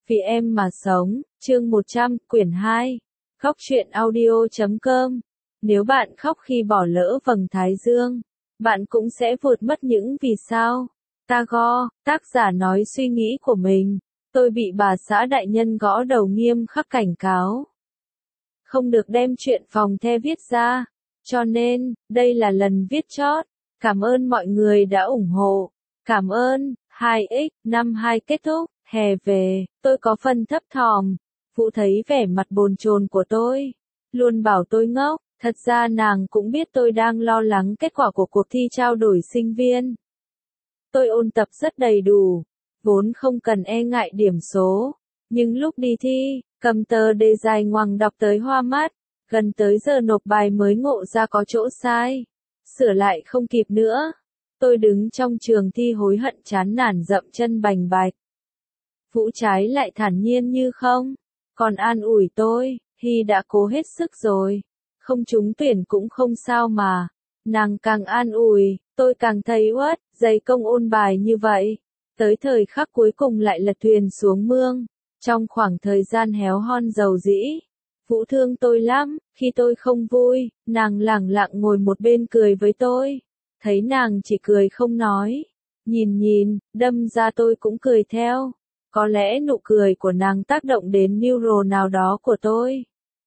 Vì em mà sống, chương 100, quyển 2. Khóc chuyện audio.com. Nếu bạn khóc khi bỏ lỡ vầng thái dương, bạn cũng sẽ vụt mất những vì sao. Tagore, tác giả nói suy nghĩ của mình. Tôi bị bà xã đại nhân gõ đầu nghiêm khắc cảnh cáo. Không được đem chuyện phòng the viết ra. Cho nên, đây là lần viết chót. Cảm ơn mọi người đã ủng hộ. Cảm ơn. 2x, năm 2 kết thúc, hè về, tôi có phần thấp thỏm. Vũ thấy vẻ mặt bồn chồn của tôi, luôn bảo tôi ngốc, thật ra nàng cũng biết tôi đang lo lắng kết quả của cuộc thi trao đổi sinh viên. Tôi ôn tập rất đầy đủ, vốn không cần e ngại điểm số, nhưng lúc đi thi, cầm tờ đề dài ngoằng đọc tới hoa mắt, gần tới giờ nộp bài mới ngộ ra có chỗ sai, sửa lại không kịp nữa. Tôi đứng trong trường thi hối hận chán nản dậm chân bành bạch. Vũ trái lại thản nhiên như không, còn an ủi tôi, Hy đã cố hết sức rồi, không trúng tuyển cũng không sao mà. Nàng càng an ủi, tôi càng thấy uất, dày công ôn bài như vậy. Tới thời khắc cuối cùng lại lật thuyền xuống mương, trong khoảng thời gian héo hon dầu dĩ. Vũ thương tôi lắm, khi tôi không vui, nàng lẳng lặng ngồi một bên cười với tôi. Thấy nàng chỉ cười không nói, nhìn, đâm ra tôi cũng cười theo. Có lẽ nụ cười của nàng tác động đến neuron nào đó của tôi.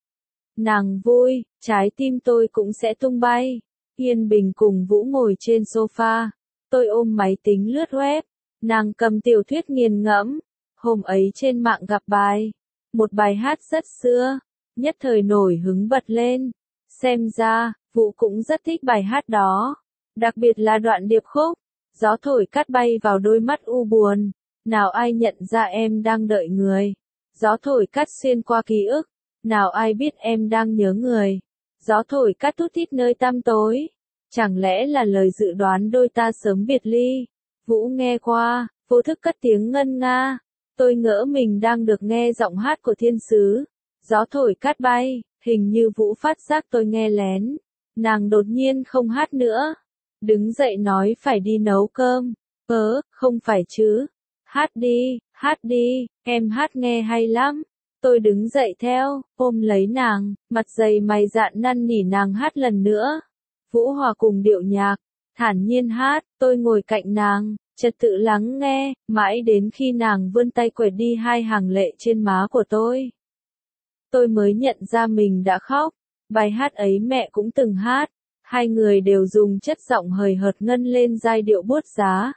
Nàng vui, trái tim tôi cũng sẽ tung bay. Yên Bình cùng Vũ ngồi trên sofa, tôi ôm máy tính lướt web, nàng cầm tiểu thuyết nghiền ngẫm. Hôm ấy trên mạng gặp bài, một bài hát rất xưa, nhất thời nổi hứng bật lên. Xem ra, Vũ cũng rất thích bài hát đó. Đặc biệt là đoạn điệp khúc, gió thổi cát bay vào đôi mắt u buồn, nào ai nhận ra em đang đợi người. Gió thổi cát xuyên qua ký ức, nào ai biết em đang nhớ người. Gió thổi cát thút thít nơi tăm tối, chẳng lẽ là lời dự đoán đôi ta sớm biệt ly. Vũ nghe qua, vô thức cất tiếng ngân nga, tôi ngỡ mình đang được nghe giọng hát của thiên sứ. Gió thổi cát bay, hình như Vũ phát giác tôi nghe lén, nàng đột nhiên không hát nữa. Đứng dậy nói phải đi nấu cơm. Không phải chứ. Hát đi, em hát nghe hay lắm. Tôi đứng dậy theo, ôm lấy nàng, mặt dày mày dạn năn nỉ nàng hát lần nữa. Vũ hòa cùng điệu nhạc, thản nhiên hát, tôi ngồi cạnh nàng, trật tự lắng nghe, mãi đến khi nàng vươn tay quệt đi hai hàng lệ trên má của tôi. Tôi mới nhận ra mình đã khóc, bài hát ấy mẹ cũng từng hát. Hai người đều dùng chất giọng hời hợt ngân lên giai điệu buốt giá.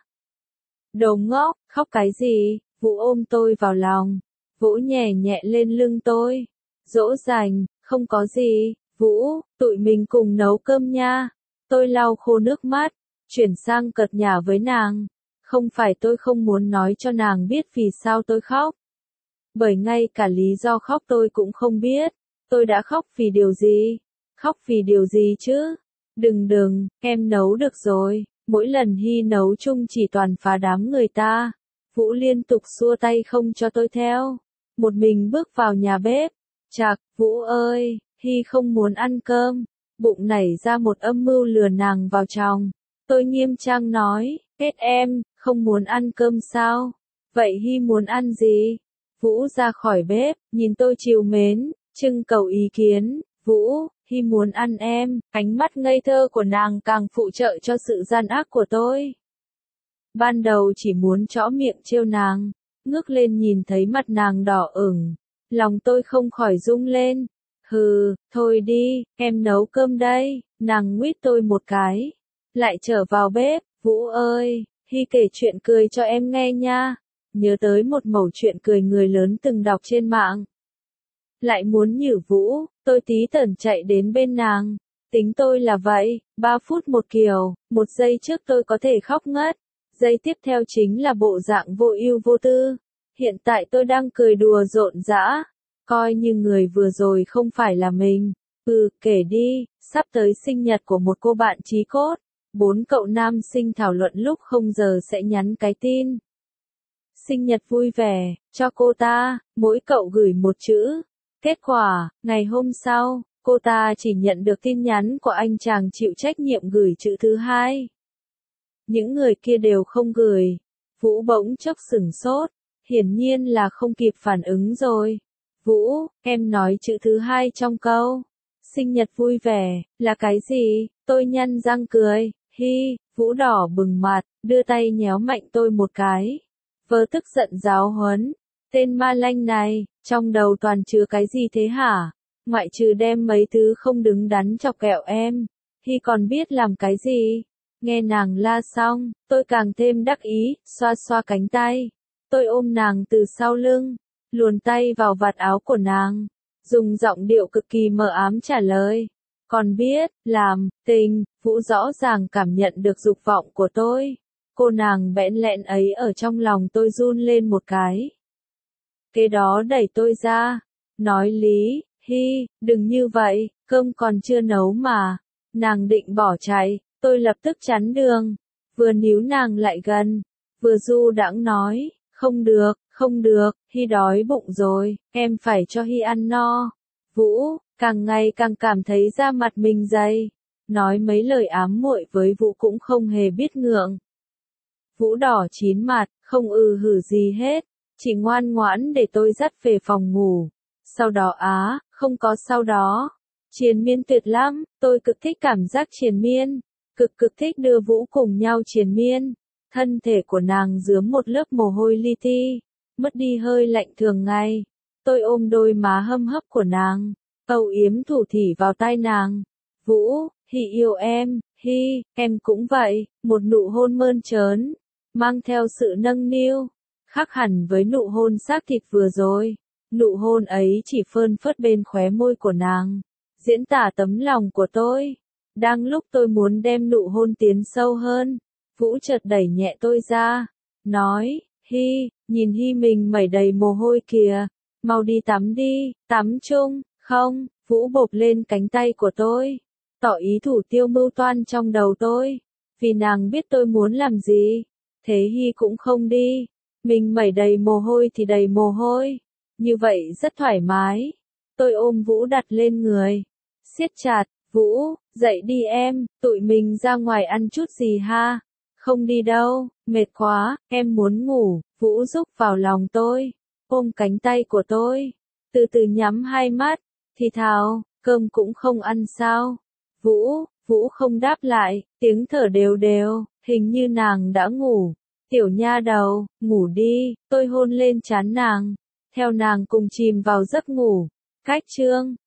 Đồ ngốc, khóc cái gì? Vũ ôm tôi vào lòng, Vũ nhẹ nhẹ lên lưng tôi, dỗ dành, không có gì. Vũ, tụi mình cùng nấu cơm nha. Tôi lau khô nước mắt, chuyển sang cợt nhả với nàng. Không phải tôi không muốn nói cho nàng biết vì sao tôi khóc, bởi ngay cả lý do khóc tôi cũng không biết. Tôi đã khóc vì điều gì? Khóc vì điều gì chứ? Đừng, em nấu được rồi. Mỗi lần Hy nấu chung chỉ toàn phá đám người ta. Vũ liên tục xua tay không cho tôi theo. Một mình bước vào nhà bếp. Chạc, Vũ ơi, Hy không muốn ăn cơm. Bụng nảy ra một âm mưu lừa nàng vào chồng. Tôi nghiêm trang nói, kết em, không muốn ăn cơm sao? Vậy Hy muốn ăn gì? Vũ ra khỏi bếp, nhìn tôi trìu mến, trưng cầu ý kiến. Vũ, Hy muốn ăn em. Ánh mắt ngây thơ của nàng càng phụ trợ cho sự gian ác của tôi. Ban đầu chỉ muốn trõ miệng trêu nàng, ngước lên nhìn thấy mặt nàng đỏ ửng, lòng tôi không khỏi rung lên. Hừ, thôi đi, em nấu cơm đây. Nàng nguýt tôi một cái, lại trở vào bếp. Vũ ơi, Hy kể chuyện cười cho em nghe nha. Nhớ tới một mẩu chuyện cười người lớn từng đọc trên mạng. Lại muốn nhử Vũ, tôi tí tởn chạy đến bên nàng. Tính tôi là vậy, 3 phút một kiểu, 1 giây trước tôi có thể khóc ngất. Giây tiếp theo chính là bộ dạng vô ưu vô tư. Hiện tại tôi đang cười đùa rộn rã, coi như người vừa rồi không phải là mình. Kể đi, sắp tới sinh nhật của một cô bạn chí cốt. 4 cậu nam sinh thảo luận lúc không giờ sẽ nhắn cái tin sinh nhật vui vẻ cho cô ta, mỗi cậu gửi một chữ. Kết quả, ngày hôm sau, cô ta chỉ nhận được tin nhắn của anh chàng chịu trách nhiệm gửi chữ thứ hai. Những người kia đều không gửi. Vũ bỗng chốc sửng sốt. hiển nhiên là không kịp phản ứng rồi. Vũ, em nói chữ thứ hai trong câu. Sinh nhật vui vẻ, là cái gì? Tôi nhăn răng cười, hi, Vũ đỏ bừng mặt, đưa tay nhéo mạnh tôi một cái. Vớ tức giận giáo huấn, tên ma lanh này, trong đầu toàn chứa cái gì thế hả? Ngoại trừ đem mấy thứ không đứng đắn chọc ghẹo em, hi còn biết làm cái gì? Nghe nàng la xong, tôi càng thêm đắc ý, xoa xoa cánh tay. Tôi ôm nàng từ sau lưng, luồn tay vào vạt áo của nàng, dùng giọng điệu cực kỳ mờ ám trả lời. Còn biết, làm, tình, Vũ rõ ràng cảm nhận được dục vọng của tôi. Cô nàng bẽn lẽn ấy ở trong lòng tôi run lên một cái. Kế đó đẩy tôi ra, nói lý, hi, đừng như vậy, cơm còn chưa nấu mà. Nàng định bỏ chạy, tôi lập tức chắn đường, vừa níu nàng lại gần, vừa du đãng nói, không được, hi đói bụng rồi, em phải cho hi ăn no. Vũ, càng ngày càng cảm thấy da mặt mình dày, nói mấy lời ám muội với Vũ cũng không hề biết ngượng. Vũ đỏ chín mặt, không hử gì hết, chỉ ngoan ngoãn để tôi dắt về phòng ngủ. Sau đó không có sau đó. Triền miên tuyệt lắm, tôi cực thích cảm giác triền miên, cực thích đưa Vũ cùng nhau triền miên. Thân thể của nàng dướm một lớp mồ hôi li ti, mất đi hơi lạnh thường ngày. Tôi ôm đôi má hâm hấp của nàng, âu yếm thủ thỉ vào tai nàng. Vũ, hi yêu em, hi, em cũng vậy, một nụ hôn mơn trớn, mang theo sự nâng niu, khác hẳn với nụ hôn xác thịt vừa rồi. Nụ hôn ấy chỉ phơn phớt bên khóe môi của nàng, diễn tả tấm lòng của tôi. Đang lúc tôi muốn đem nụ hôn tiến sâu hơn, Vũ chợt đẩy nhẹ tôi ra, nói, hi, nhìn hi mình mẩy đầy mồ hôi kìa, mau đi tắm đi, tắm chung, không, Vũ bộp lên cánh tay của tôi, tỏ ý thủ tiêu mưu toan trong đầu tôi, vì nàng biết tôi muốn làm gì, thế hi cũng không đi, mình mẩy đầy mồ hôi thì đầy mồ hôi, như vậy rất thoải mái. Tôi ôm Vũ đặt lên người, siết chặt, Vũ, dậy đi em, tụi mình ra ngoài ăn chút gì ha? Không đi đâu, mệt quá, em muốn ngủ. Vũ rúc vào lòng tôi, ôm cánh tay của tôi, từ từ nhắm hai mắt, thì thào, cơm cũng không ăn sao? Vũ không đáp lại, tiếng thở đều đều, hình như nàng đã ngủ. Tiểu nha đầu, ngủ đi, tôi hôn lên trán nàng, theo nàng cùng chìm vào giấc ngủ. Cách chương